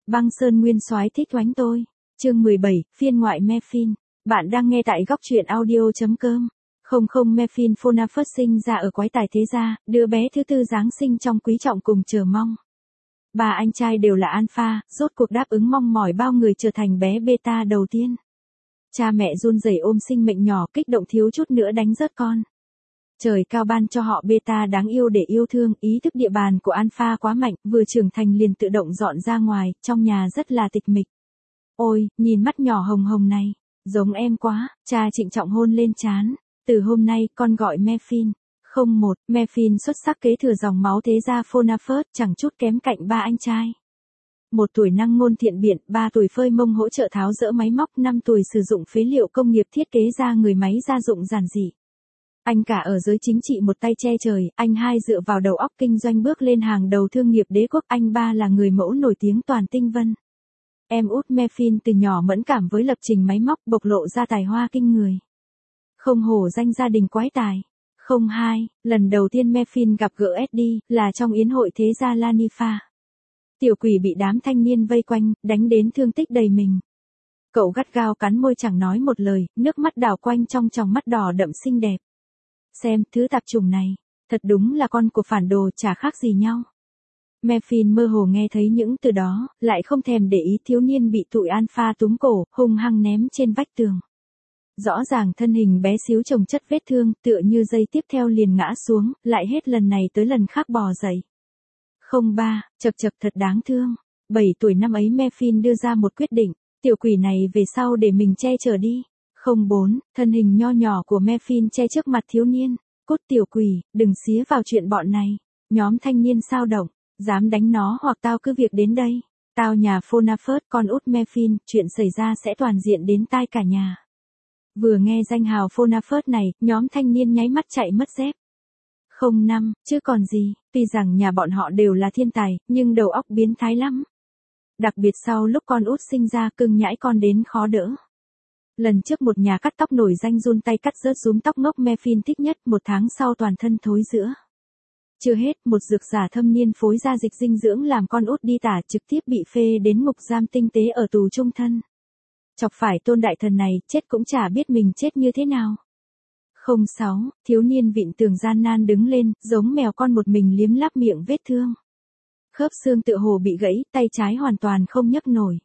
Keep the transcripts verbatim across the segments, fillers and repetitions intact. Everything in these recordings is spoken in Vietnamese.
Băng Sơn Nguyên Soái thích oánh tôi. Chương mười bảy, phiên ngoại Mephin. Bạn đang nghe tại góc truyện audio.com. Không không Mephin Phonaphus sinh ra ở quái tài thế gia, đứa bé thứ tư Giáng sinh trong quý trọng cùng chờ mong. Ba anh trai đều là alpha, rốt cuộc đáp ứng mong mỏi bao người trở thành bé beta đầu tiên. Cha mẹ run rẩy ôm sinh mệnh nhỏ kích động thiếu chút nữa đánh rớt con. Trời cao ban cho họ beta đáng yêu để yêu thương, ý thức địa bàn của alpha quá mạnh, vừa trưởng thành liền tự động dọn ra ngoài, trong nhà rất là tịch mịch. Ôi, nhìn mắt nhỏ hồng hồng này, giống em quá, cha trịnh trọng hôn lên trán. Từ hôm nay, con gọi Mephin. Không một, Mephin xuất sắc kế thừa dòng máu thế gia Phonaphus, chẳng chút kém cạnh ba anh trai. Một tuổi năng ngôn thiện biện, ba tuổi phơi mông hỗ trợ tháo dỡ máy móc, năm tuổi sử dụng phế liệu công nghiệp thiết kế ra người máy gia dụng giản dị. Anh cả ở giới chính trị một tay che trời, anh hai dựa vào đầu óc kinh doanh bước lên hàng đầu thương nghiệp đế quốc, anh ba là người mẫu nổi tiếng toàn tinh vân. Em út Mephin từ nhỏ mẫn cảm với lập trình máy móc, bộc lộ ra tài hoa kinh người. Không hổ danh gia đình quái tài. Không hai, lần đầu tiên Mephin gặp gỡ Eddie, là trong yến hội thế gia Lanifa. Tiểu quỷ bị đám thanh niên vây quanh, đánh đến thương tích đầy mình. Cậu gắt gao cắn môi chẳng nói một lời, nước mắt đảo quanh trong tròng mắt đỏ đậm xinh đẹp. Xem, thứ tạp chủng này, thật đúng là con của phản đồ, chả khác gì nhau. Mephin mơ hồ nghe thấy những từ đó, lại không thèm để ý thiếu niên bị tụi alpha túm cổ, hung hăng ném trên vách tường. Rõ ràng thân hình bé xíu chồng chất vết thương, tựa như giây tiếp theo liền ngã xuống, lại hết lần này tới lần khác bò dậy. Không ba, chật chật thật đáng thương. Bảy tuổi năm ấy Mephin đưa ra một quyết định, tiểu quỷ này về sau để mình che chở đi. Không bốn, thân hình nho nhỏ của Mephin che trước mặt thiếu niên. Cút tiểu quỷ, đừng xía vào chuyện bọn này. Nhóm thanh niên sao động, dám đánh nó hoặc tao cứ việc đến đây. Tao nhà Phonaphus, con út Mephin, chuyện xảy ra sẽ toàn diện đến tai cả nhà. Vừa nghe danh hào Phonaphus này, nhóm thanh niên nháy mắt chạy mất dép. Không năm, chứ còn gì, tuy rằng nhà bọn họ đều là thiên tài, nhưng đầu óc biến thái lắm. Đặc biệt sau lúc con út sinh ra cưng nhãi con đến khó đỡ. Lần trước một nhà cắt tóc nổi danh run tay cắt rớt rúm tóc ngốc Mephin thích nhất, một tháng sau toàn thân thối rữa. Chưa hết, một dược giả thâm niên phối ra dịch dinh dưỡng làm con út đi tả, trực tiếp bị phê đến ngục giam tinh tế ở tù chung thân. Chọc phải tôn đại thần này, chết cũng chả biết mình chết như thế nào. Không sáu, thiếu niên vịn tường gian nan đứng lên, giống mèo con một mình liếm láp miệng vết thương. Khớp xương tựa hồ bị gãy, tay trái hoàn toàn không nhấc nổi.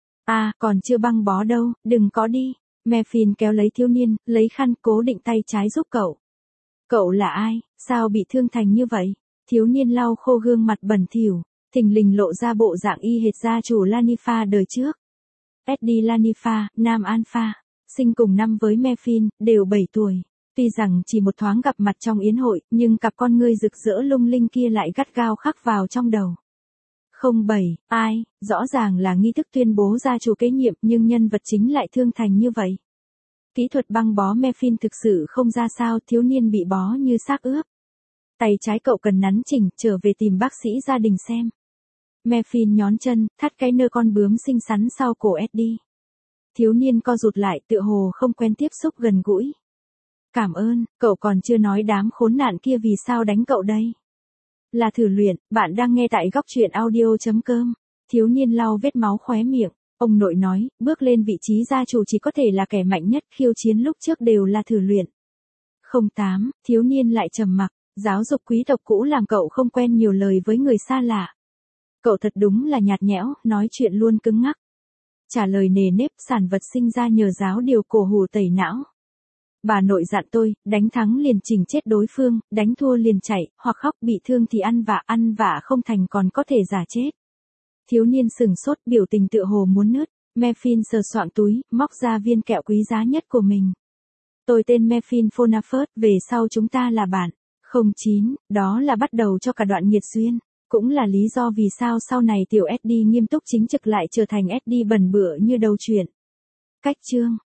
À, còn chưa băng bó đâu, đừng có đi. Mephin kéo lấy thiếu niên, lấy khăn cố định tay trái giúp cậu. Cậu là ai, sao bị thương thành như vậy? Thiếu niên lau khô gương mặt bẩn thỉu, thình lình lộ ra bộ dạng y hệt gia chủ Lanifa đời trước. Eddie Lanifa, nam alpha, sinh cùng năm với Mephin, đều bảy tuổi. Tuy rằng chỉ một thoáng gặp mặt trong yến hội, nhưng cặp con ngươi rực rỡ lung linh kia lại gắt gao khắc vào trong đầu. Không bảy, ai, rõ ràng là nghi thức tuyên bố gia chủ kế nhiệm nhưng nhân vật chính lại thương thành như vậy. Kỹ thuật băng bó Mephin thực sự không ra sao, thiếu niên bị bó như xác ướp. Tay trái cậu cần nắn chỉnh, trở về tìm bác sĩ gia đình xem. Mephin nhón chân, thắt cái nơ con bướm xinh xắn sau cổ Eddie. Thiếu niên co rụt lại, tựa hồ không quen tiếp xúc gần gũi. Cảm ơn, cậu còn chưa nói đám khốn nạn kia vì sao đánh cậu đây. Là thử luyện, bạn đang nghe tại góc truyện audio.com. Thiếu niên lau vết máu khóe miệng, ông nội nói, bước lên vị trí gia chủ chỉ có thể là kẻ mạnh nhất, khiêu chiến lúc trước đều là thử luyện. Không tám, thiếu niên lại trầm mặc, giáo dục quý tộc cũ làm cậu không quen nhiều lời với người xa lạ. Cậu thật đúng là nhạt nhẽo, nói chuyện luôn cứng ngắc. Trả lời nề nếp, sản vật sinh ra nhờ giáo điều cổ hủ tẩy não. Bà nội dặn tôi, đánh thắng liền chỉnh chết đối phương, đánh thua liền chạy, hoặc khóc bị thương thì ăn vạ, ăn vạ không thành còn có thể giả chết. Thiếu niên sừng sốt, biểu tình tựa hồ muốn nứt. Mephin sờ soạng túi, móc ra viên kẹo quý giá nhất của mình. Tôi tên Mephin Phonaphus, về sau chúng ta là bạn. Không chín, đó là bắt đầu cho cả đoạn nghiệt duyên. Cũng là lý do vì sao sau này tiểu Eddie nghiêm túc chính trực lại trở thành Eddie bẩn bựa như đầu chuyện. Cách chương,